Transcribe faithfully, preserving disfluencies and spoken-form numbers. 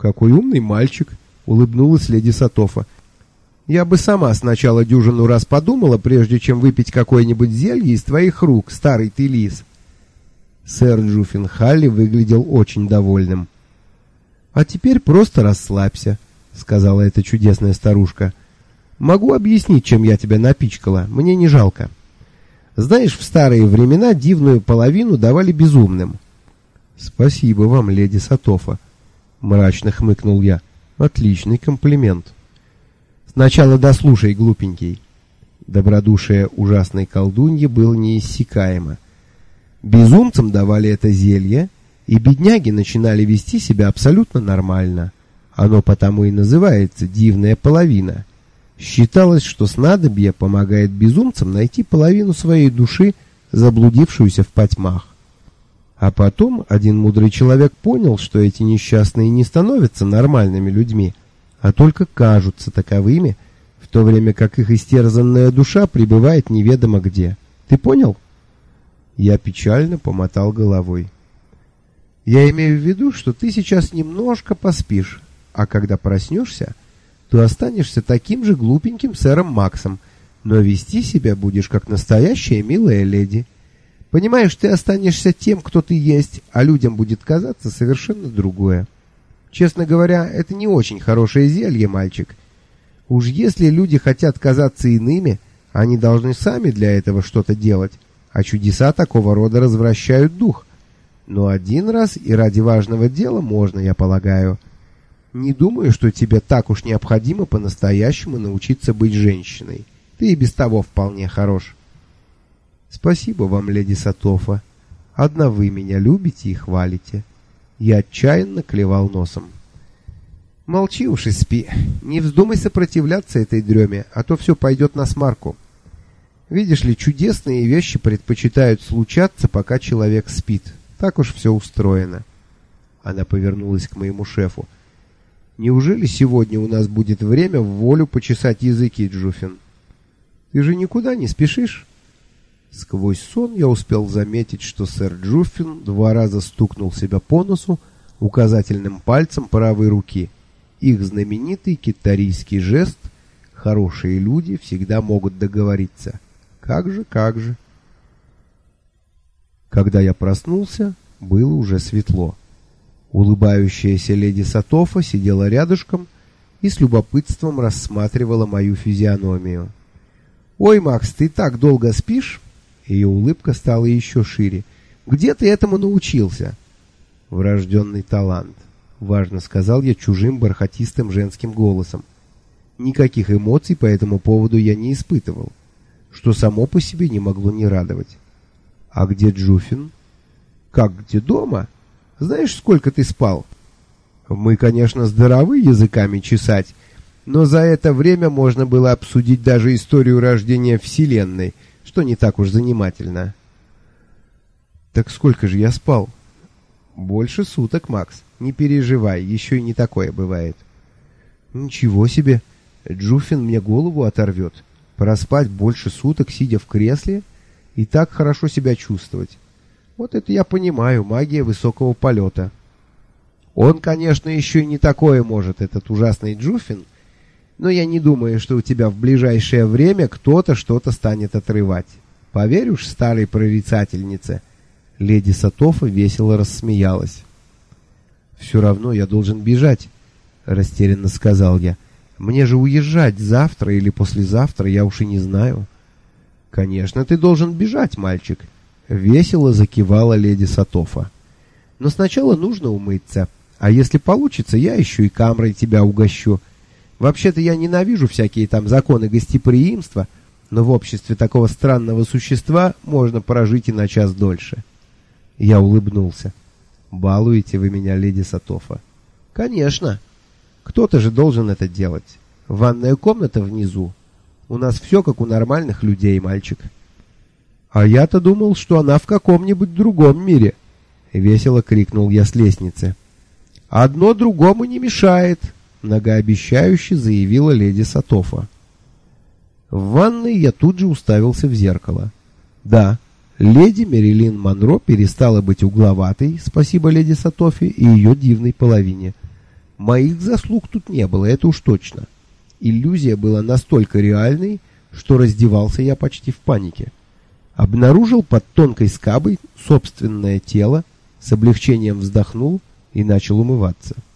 «Какой умный мальчик!» — улыбнулась леди Сатофа. «Я бы сама сначала дюжину раз подумала, прежде чем выпить какое-нибудь зелье из твоих рук, старый ты лис». Сэр Джуффин Халли выглядел очень довольным. «А теперь просто расслабься», — сказала эта чудесная старушка. «Могу объяснить, чем я тебя напичкала, мне не жалко. Знаешь, в старые времена дивную половину давали безумным». «Спасибо вам, леди Сатофа», — мрачно хмыкнул я. «Отличный комплимент». «Сначала дослушай, глупенький». Добродушие ужасной колдуньи было неиссякаемо. Безумцам давали это зелье, и бедняги начинали вести себя абсолютно нормально. Оно потому и называется «дивная половина». Считалось, что снадобье помогает безумцам найти половину своей души, заблудившуюся в потьмах. А потом один мудрый человек понял, что эти несчастные не становятся нормальными людьми, а только кажутся таковыми, в то время как их истерзанная душа пребывает неведомо где. Ты понял? Я печально помотал головой. Я имею в виду, что ты сейчас немножко поспишь, а когда проснешься, то останешься таким же глупеньким сэром Максом, но вести себя будешь как настоящая милая леди. Понимаешь, ты останешься тем, кто ты есть, а людям будет казаться совершенно другое. Честно говоря, это не очень хорошее зелье, мальчик. Уж если люди хотят казаться иными, они должны сами для этого что-то делать, а чудеса такого рода развращают дух. Но один раз и ради важного дела можно, я полагаю. Не думаю, что тебе так уж необходимо по-настоящему научиться быть женщиной. Ты и без того вполне хорош. Спасибо вам, леди Сатофа. Одна вы меня любите и хвалите. Я отчаянно клевал носом. Молчи уж и спи. Не вздумай сопротивляться этой дреме, а то все пойдет насмарку. Видишь ли, чудесные вещи предпочитают случаться, пока человек спит. Так уж все устроено. Она повернулась к моему шефу. Неужели сегодня у нас будет время в волю почесать языки, Джуффин? Ты же никуда не спешишь? Сквозь сон я успел заметить, что сэр Джуффин два раза стукнул себя по носу указательным пальцем правой руки. Их знаменитый китарийский жест «хорошие люди всегда могут договориться». Как же, как же. Когда я проснулся, было уже светло. Улыбающаяся леди Сатофа сидела рядышком и с любопытством рассматривала мою физиономию. «Ой, Макс, ты так долго спишь?» Ее улыбка стала еще шире. «Где ты этому научился?» «Врожденный талант», — важно сказал я чужим бархатистым женским голосом. Никаких эмоций по этому поводу я не испытывал, что само по себе не могло не радовать. «А где Джуффин?» «Как где, дома? Знаешь, сколько ты спал?» «Мы, конечно, здоровы языками чесать, но за это время можно было обсудить даже историю рождения Вселенной, что не так уж занимательно». «Так сколько же я спал?» «Больше суток, Макс. Не переживай, еще и не такое бывает». «Ничего себе! Джуффин мне голову оторвет. Проспать больше суток, сидя в кресле, и так хорошо себя чувствовать. Вот это я понимаю, магия высокого полета». «Он, конечно, еще и не такое может, этот ужасный Джуффин, но я не думаю, что у тебя в ближайшее время кто-то что-то станет отрывать. Поверь уж старой прорицательнице». Леди Сатофа весело рассмеялась. «Все равно я должен бежать», — растерянно сказал я. «Мне же уезжать завтра или послезавтра, я уж и не знаю». «Конечно, ты должен бежать, мальчик», — весело закивала леди Сатофа. «Но сначала нужно умыться, а если получится, я еще и камрой тебя угощу. Вообще-то я ненавижу всякие там законы гостеприимства, но в обществе такого странного существа можно прожить и на час дольше». Я улыбнулся. «Балуете вы меня, леди Сатофа?» «Конечно. Кто-то же должен это делать. Ванная комната внизу. У нас все как у нормальных людей, мальчик». «А я-то думал, что она в каком-нибудь другом мире», — весело крикнул я с лестницы. «Одно другому не мешает», — многообещающе заявила леди Сатофа. В ванной я тут же уставился в зеркало. Да, леди Мерилин Монро перестала быть угловатой, спасибо леди Сатофе и ее дивной половине. Моих заслуг тут не было, это уж точно. Иллюзия была настолько реальной, что раздевался я почти в панике. Обнаружил под тонкой скабой собственное тело, с облегчением вздохнул и начал умываться.